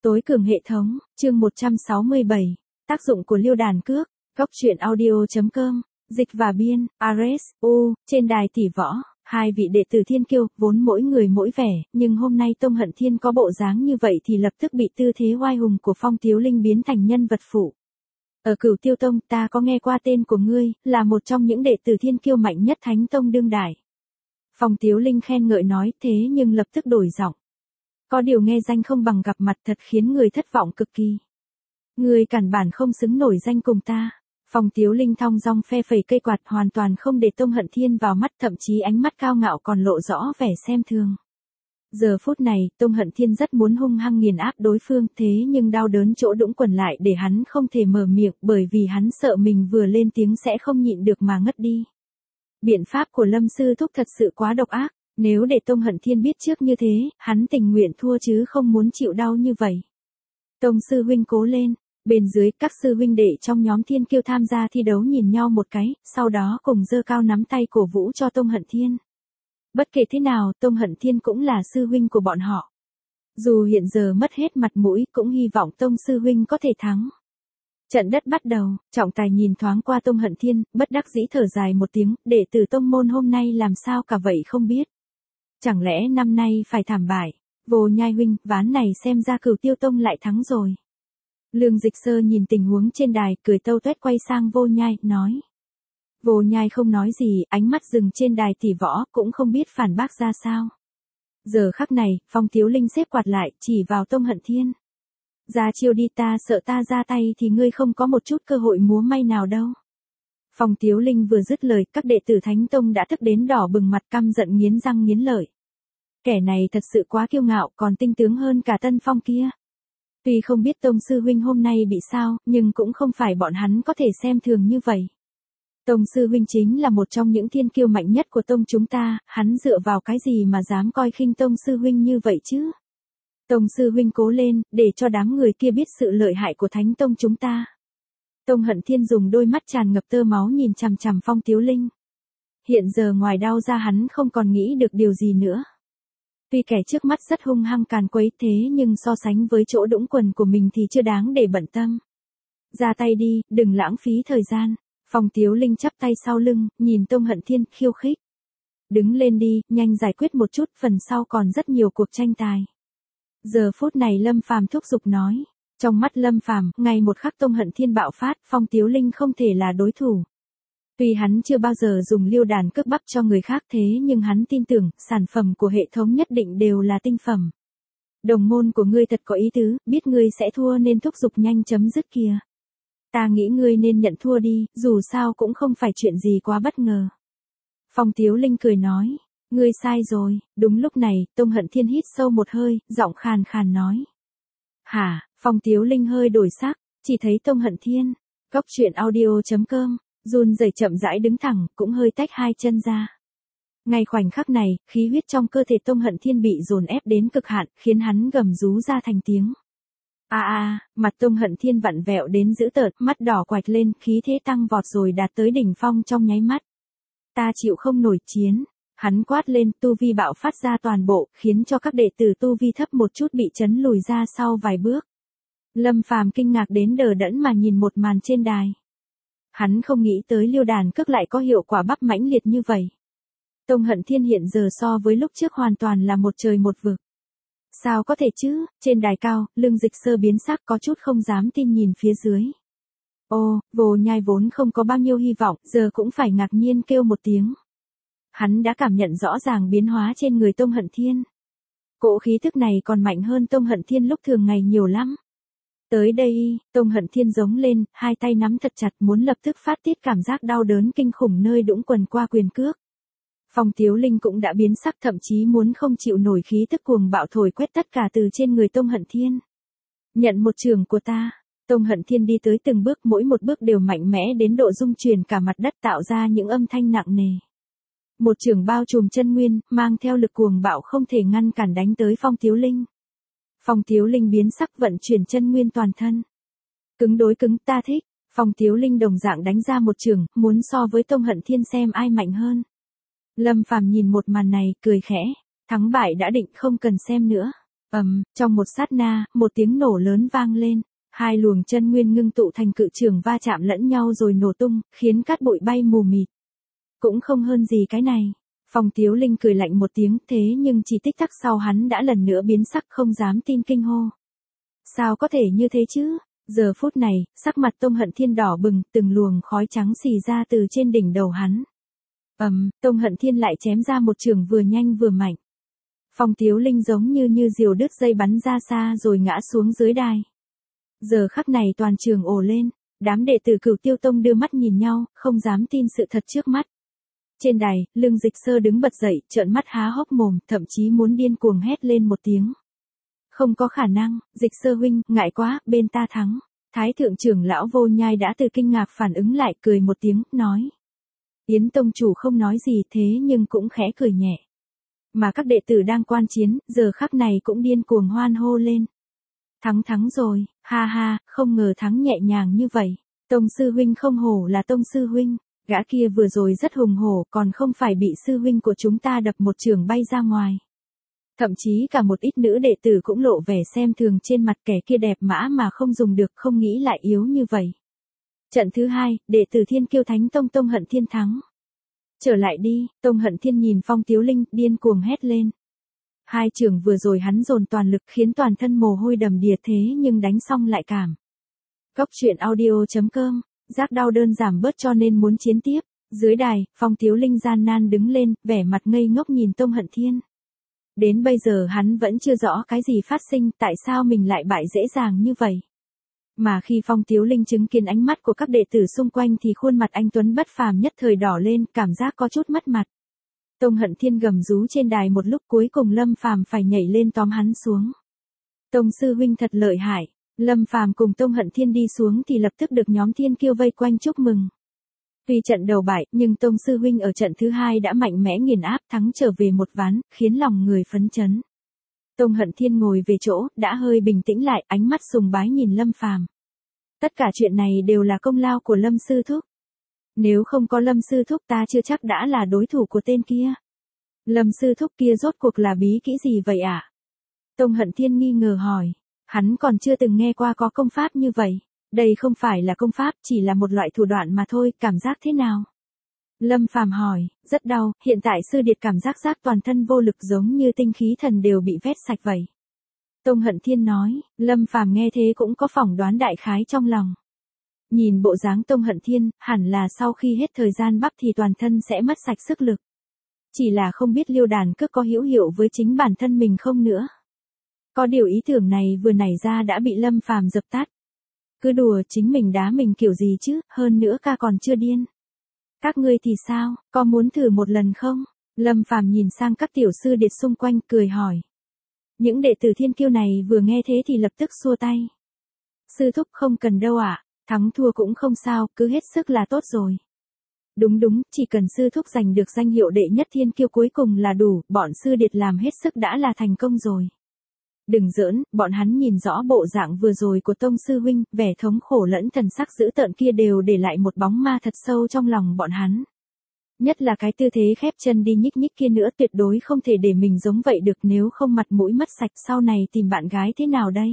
Tối cường hệ thống, chương 167. Tác dụng của liêu đàn cước. Góc truyện audio.com. Dịch và biên, Ares, trên đài tỷ võ. Hai vị đệ tử thiên kiêu, vốn mỗi người mỗi vẻ, nhưng hôm nay Tông Hận Thiên có bộ dáng như vậy thì lập tức bị tư thế oai hùng của Phong Tiếu Linh biến thành nhân vật phụ. Ở Cửu Tiêu Tông, ta có nghe qua tên của ngươi, là một trong những đệ tử thiên kiêu mạnh nhất Thánh Tông đương đại. Phong Tiếu Linh khen ngợi nói, thế nhưng lập tức đổi giọng. Có điều nghe danh không bằng gặp mặt, thật khiến người thất vọng cực kỳ. Ngươi cản bản không xứng nổi danh cùng ta. Phong Tiếu Linh thong dong phe phẩy cây quạt, hoàn toàn không để Tông Hận Thiên vào mắt, thậm chí ánh mắt cao ngạo còn lộ rõ vẻ xem thường. Giờ phút này, Tông Hận Thiên rất muốn hung hăng nghiền áp đối phương, thế nhưng đau đớn chỗ đũng quần lại để hắn không thể mở miệng, bởi vì hắn sợ mình vừa lên tiếng sẽ không nhịn được mà ngất đi. Biện pháp của Lâm Sư Thúc thật sự quá độc ác, nếu để Tông Hận Thiên biết trước như thế, hắn tình nguyện thua chứ không muốn chịu đau như vậy. Tông sư huynh cố lên. Bên dưới, các sư huynh đệ trong nhóm thiên kiêu tham gia thi đấu nhìn nhau một cái, sau đó cùng giơ cao nắm tay cổ vũ cho Tông Hận Thiên. Bất kể thế nào, Tông Hận Thiên cũng là sư huynh của bọn họ. Dù hiện giờ mất hết mặt mũi, cũng hy vọng Tông sư huynh có thể thắng. Trận đất bắt đầu, trọng tài nhìn thoáng qua Tông Hận Thiên, bất đắc dĩ thở dài một tiếng, đệ tử tông môn hôm nay làm sao cả vậy không biết. Chẳng lẽ năm nay phải thảm bại? Vô Nhai huynh, ván này xem ra Cửu Tiêu Tông lại thắng rồi. Lương Dịch Sơ nhìn tình huống trên đài, cười tâu tuét quay sang Vô Nhai, nói. Vô Nhai không nói gì, ánh mắt dừng trên đài tỷ võ, cũng không biết phản bác ra sao. Giờ khắc này, Phong Tiếu Linh xếp quạt lại, chỉ vào Tông Hận Thiên. Ra chiêu đi, ta sợ ta ra tay thì ngươi không có một chút cơ hội múa may nào đâu. Phong Tiếu Linh vừa dứt lời, các đệ tử Thánh Tông đã thức đến đỏ bừng mặt, căm giận nghiến răng nghiến lợi. Kẻ này thật sự quá kiêu ngạo, còn tinh tướng hơn cả Tân Phong kia. Tuy không biết Tông sư huynh hôm nay bị sao, nhưng cũng không phải bọn hắn có thể xem thường như vậy. Tông sư huynh chính là một trong những thiên kiêu mạnh nhất của tông chúng ta, hắn dựa vào cái gì mà dám coi khinh Tông sư huynh như vậy chứ? Tông sư huynh cố lên, để cho đám người kia biết sự lợi hại của Thánh Tông chúng ta. Tông Hận Thiên dùng đôi mắt tràn ngập tơ máu nhìn chằm chằm Phong Tiếu Linh. Hiện giờ ngoài đau ra hắn không còn nghĩ được điều gì nữa. Tuy kẻ trước mắt rất hung hăng càn quấy, thế nhưng so sánh với chỗ đũng quần của mình thì chưa đáng để bận tâm. Ra tay đi, đừng lãng phí thời gian. Phong Tiếu Linh chắp tay sau lưng, nhìn Tông Hận Thiên, khiêu khích. Đứng lên đi, nhanh giải quyết một chút, phần sau còn rất nhiều cuộc tranh tài. Giờ phút này Lâm Phàm thúc giục nói. Trong mắt Lâm Phàm, ngay một khắc Tông Hận Thiên bạo phát, Phong Tiếu Linh không thể là đối thủ. Tuy hắn chưa bao giờ dùng liêu đàn cước bắp cho người khác, thế nhưng hắn tin tưởng, sản phẩm của hệ thống nhất định đều là tinh phẩm. Đồng môn của ngươi thật có ý tứ, biết ngươi sẽ thua nên thúc giục nhanh chấm dứt kìa. Ta nghĩ ngươi nên nhận thua đi, dù sao cũng không phải chuyện gì quá bất ngờ. Phong Tiếu Linh cười nói, ngươi sai rồi. Đúng lúc này, Tông Hận Thiên hít sâu một hơi, giọng khàn khàn nói. Hả? Phong Tiếu Linh hơi đổi sắc, chỉ thấy Tông Hận Thiên. Góc truyện audio.com. Run rẩy chậm rãi đứng thẳng, cũng hơi tách hai chân ra. Ngay khoảnh khắc này, khí huyết trong cơ thể Tông Hận Thiên bị dồn ép đến cực hạn, khiến hắn gầm rú ra thành tiếng. Mặt Tông Hận Thiên vặn vẹo đến dữ tợn, mắt đỏ quạch lên, khí thế tăng vọt rồi đạt tới đỉnh phong trong nháy mắt. Ta chịu không nổi chiến. Hắn quát lên, tu vi bạo phát ra toàn bộ, khiến cho các đệ tử tu vi thấp một chút bị chấn lùi ra sau vài bước. Lâm Phàm kinh ngạc đến đờ đẫn mà nhìn một màn trên đài. Hắn không nghĩ tới liêu đàn cước lại có hiệu quả bắp mãnh liệt như vậy. Tông Hận Thiên hiện giờ so với lúc trước hoàn toàn là một trời một vực. Sao có thể chứ? Trên đài cao, Lương Dịch Sơ biến sắc có chút không dám tin nhìn phía dưới. Vô Nhai vốn không có bao nhiêu hy vọng, giờ cũng phải ngạc nhiên kêu một tiếng. Hắn đã cảm nhận rõ ràng biến hóa trên người Tông Hận Thiên. Cỗ khí thức này còn mạnh hơn Tông Hận Thiên lúc thường ngày nhiều lắm. Tới đây, Tông Hận Thiên giống lên, hai tay nắm thật chặt muốn lập tức phát tiết cảm giác đau đớn kinh khủng nơi đũng quần qua quyền cước. Phong Tiếu Linh cũng đã biến sắc, thậm chí muốn không chịu nổi khí tức cuồng bạo thổi quét tất cả từ trên người Tông Hận Thiên. Nhận một chưởng của ta. Tông Hận Thiên đi tới từng bước, mỗi một bước đều mạnh mẽ đến độ rung chuyển cả mặt đất, tạo ra những âm thanh nặng nề. Một chưởng bao trùm chân nguyên, mang theo lực cuồng bạo không thể ngăn cản đánh tới Phong Tiếu Linh. Phong Tiếu Linh biến sắc, vận chuyển chân nguyên toàn thân. Cứng đối cứng, ta thích. Phong Tiếu Linh đồng dạng đánh ra một chưởng, muốn so với Tông Hận Thiên xem ai mạnh hơn. Lâm Phàm nhìn một màn này, cười khẽ. Thắng bại đã định, không cần xem nữa. Trong một sát na, một tiếng nổ lớn vang lên. Hai luồng chân nguyên ngưng tụ thành cự trường va chạm lẫn nhau rồi nổ tung, khiến cát bụi bay mù mịt. Cũng không hơn gì cái này. Phong Tiếu Linh cười lạnh một tiếng, thế nhưng chỉ tích tắc sau hắn đã lần nữa biến sắc, không dám tin, kinh hô. Sao có thể như thế chứ? Giờ phút này, sắc mặt Tông Hận Thiên đỏ bừng, từng luồng khói trắng xì ra từ trên đỉnh đầu hắn. Tông Hận Thiên lại chém ra một chưởng vừa nhanh vừa mạnh. Phong Tiếu Linh giống như diều đứt dây bắn ra xa rồi ngã xuống dưới đài. Giờ khắc này toàn trường ồ lên, đám đệ tử Cửu Tiêu Tông đưa mắt nhìn nhau, không dám tin sự thật trước mắt. Trên đài, Lương Dịch Sơ đứng bật dậy, trợn mắt há hốc mồm, thậm chí muốn điên cuồng hét lên một tiếng. Không có khả năng, Dịch Sơ huynh, ngại quá, bên ta thắng. Thái thượng trưởng lão Vô Nhai đã từ kinh ngạc phản ứng lại, cười một tiếng, nói. Yến tông chủ không nói gì thế nhưng cũng khẽ cười nhẹ. Mà các đệ tử đang quan chiến, giờ khắc này cũng điên cuồng hoan hô lên. Thắng rồi, ha ha, không ngờ thắng nhẹ nhàng như vậy. Tông sư huynh không hổ là tông sư huynh, gã kia vừa rồi rất hùng hổ, còn không phải bị sư huynh của chúng ta đập một chưởng bay ra ngoài. Thậm chí cả một ít nữ đệ tử cũng lộ vẻ xem thường trên mặt, kẻ kia đẹp mã mà không dùng được, không nghĩ lại yếu như vậy. Trận thứ 2, đệ tử Thiên Kiêu Thánh Tông Tông Hận Thiên thắng. Trở lại đi, Tông Hận Thiên nhìn Phong Tiếu Linh, điên cuồng hét lên. Hai chưởng vừa rồi hắn dồn toàn lực khiến toàn thân mồ hôi đầm đìa, thế nhưng đánh xong lại cảm. Goctruyện.audio.com, giác đau đơn giảm bớt cho nên muốn chiến tiếp. Dưới đài, Phong Tiếu Linh gian nan đứng lên, vẻ mặt ngây ngốc nhìn Tông Hận Thiên. Đến bây giờ hắn vẫn chưa rõ cái gì phát sinh, tại sao mình lại bại dễ dàng như vậy. Mà khi Phong Tiếu Linh chứng kiến ánh mắt của các đệ tử xung quanh thì khuôn mặt anh tuấn bất phàm nhất thời đỏ lên, cảm giác có chút mất mặt. Tông Hận Thiên gầm rú trên đài một lúc, cuối cùng Lâm Phàm phải nhảy lên tóm hắn xuống. Tông sư huynh thật lợi hại. Lâm Phàm cùng Tông Hận Thiên đi xuống thì lập tức được nhóm Thiên Kiêu vây quanh chúc mừng. Tuy trận đầu bại, nhưng Tông sư huynh ở trận thứ 2 đã mạnh mẽ nghiền áp, thắng trở về một ván, khiến lòng người phấn chấn. Tông Hận Thiên ngồi về chỗ, đã hơi bình tĩnh lại, ánh mắt sùng bái nhìn Lâm Phàm. Tất cả chuyện này đều là công lao của Lâm sư thúc. Nếu không có Lâm sư thúc ta chưa chắc đã là đối thủ của tên kia. Lâm sư thúc kia rốt cuộc là bí kỹ gì vậy ạ? Tông Hận Thiên nghi ngờ hỏi. Hắn còn chưa từng nghe qua có công pháp như vậy. Đây không phải là công pháp, chỉ là một loại thủ đoạn mà thôi, cảm giác thế nào? Lâm Phàm hỏi, rất đau, hiện tại sư điệt cảm giác toàn thân vô lực giống như tinh khí thần đều bị vét sạch vậy. Tông Hận Thiên nói, Lâm Phàm nghe thế cũng có phỏng đoán đại khái trong lòng. Nhìn bộ dáng Tông Hận Thiên, hẳn là sau khi hết thời gian bắp thì toàn thân sẽ mất sạch sức lực. Chỉ là không biết Liêu Đàn Cước có hữu hiệu với chính bản thân mình không nữa. Có điều ý tưởng này vừa nảy ra đã bị Lâm Phàm dập tắt. Cứ đùa chính mình đá mình kiểu gì chứ, hơn nữa ca còn chưa điên. Các ngươi thì sao, có muốn thử một lần không? Lâm Phàm nhìn sang các tiểu sư điệt xung quanh cười hỏi. Những đệ tử Thiên Kiêu này vừa nghe thế thì lập tức xua tay. Sư thúc không cần đâu ạ, thắng thua cũng không sao, cứ hết sức là tốt rồi. Đúng, chỉ cần sư thúc giành được danh hiệu đệ nhất Thiên Kiêu cuối cùng là đủ, bọn sư điệt làm hết sức đã là thành công rồi. Đừng giỡn, bọn hắn nhìn rõ bộ dạng vừa rồi của Tông sư huynh, vẻ thống khổ lẫn thần sắc dữ tợn kia đều để lại một bóng ma thật sâu trong lòng bọn hắn. Nhất là cái tư thế khép chân đi nhích nhích kia nữa, tuyệt đối không thể để mình giống vậy được, nếu không mặt mũi mất sạch sau này tìm bạn gái thế nào đây?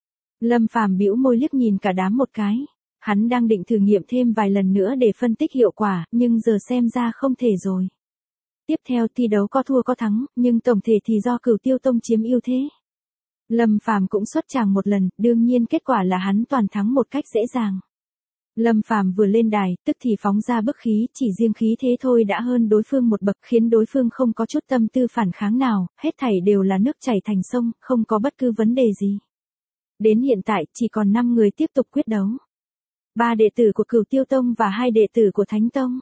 Lâm Phàm bĩu môi liếc nhìn cả đám một cái. Hắn đang định thử nghiệm thêm vài lần nữa để phân tích hiệu quả, nhưng giờ xem ra không thể rồi. Tiếp theo thi đấu có thua có thắng, nhưng tổng thể thì do Cửu Tiêu Tông chiếm ưu thế. Lâm Phàm cũng xuất tràng một lần, đương nhiên kết quả là hắn toàn thắng một cách dễ dàng. Lâm Phàm vừa lên đài, tức thì phóng ra bức khí, chỉ riêng khí thế thôi đã hơn đối phương một bậc, khiến đối phương không có chút tâm tư phản kháng nào, hết thảy đều là nước chảy thành sông, không có bất cứ vấn đề gì. Đến hiện tại, chỉ còn 5 người tiếp tục quyết đấu. 3 đệ tử của Cửu Tiêu Tông và 2 đệ tử của Thánh Tông.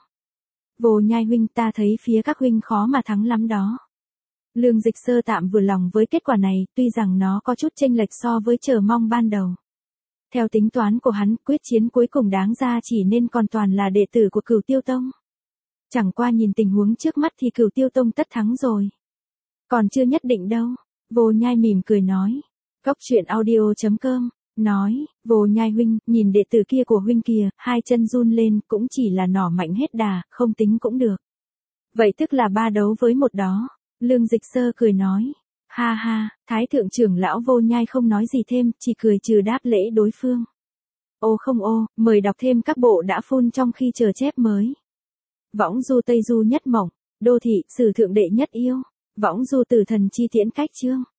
Vô Nhai huynh, ta thấy phía các huynh khó mà thắng lắm đó. Lương Dịch Sơ tạm vừa lòng với kết quả này, tuy rằng nó có chút chênh lệch so với chờ mong ban đầu. Theo tính toán của hắn, quyết chiến cuối cùng đáng ra chỉ nên còn toàn là đệ tử của Cửu Tiêu Tông. Chẳng qua nhìn tình huống trước mắt thì Cửu Tiêu Tông tất thắng rồi. Còn chưa nhất định đâu. Vô Nhai mỉm cười nói. Goctruyện.audio.com, nói, Vô Nhai huynh, nhìn đệ tử kia của huynh kìa, 2 chân run lên, cũng chỉ là nỏ mạnh hết đà, không tính cũng được. Vậy tức là 3 đấu với 1 đó. Lương Dịch Sơ cười nói. Ha ha, Thái thượng trưởng lão Vô Nhai không nói gì thêm, chỉ cười trừ đáp lễ đối phương. Ô không ô, mời đọc thêm các bộ đã phun trong khi chờ chép mới. Võng du Tây Du nhất mộng, đô thị, sử thượng đệ nhất yêu. Võng du tử thần chi tiễn cách chương.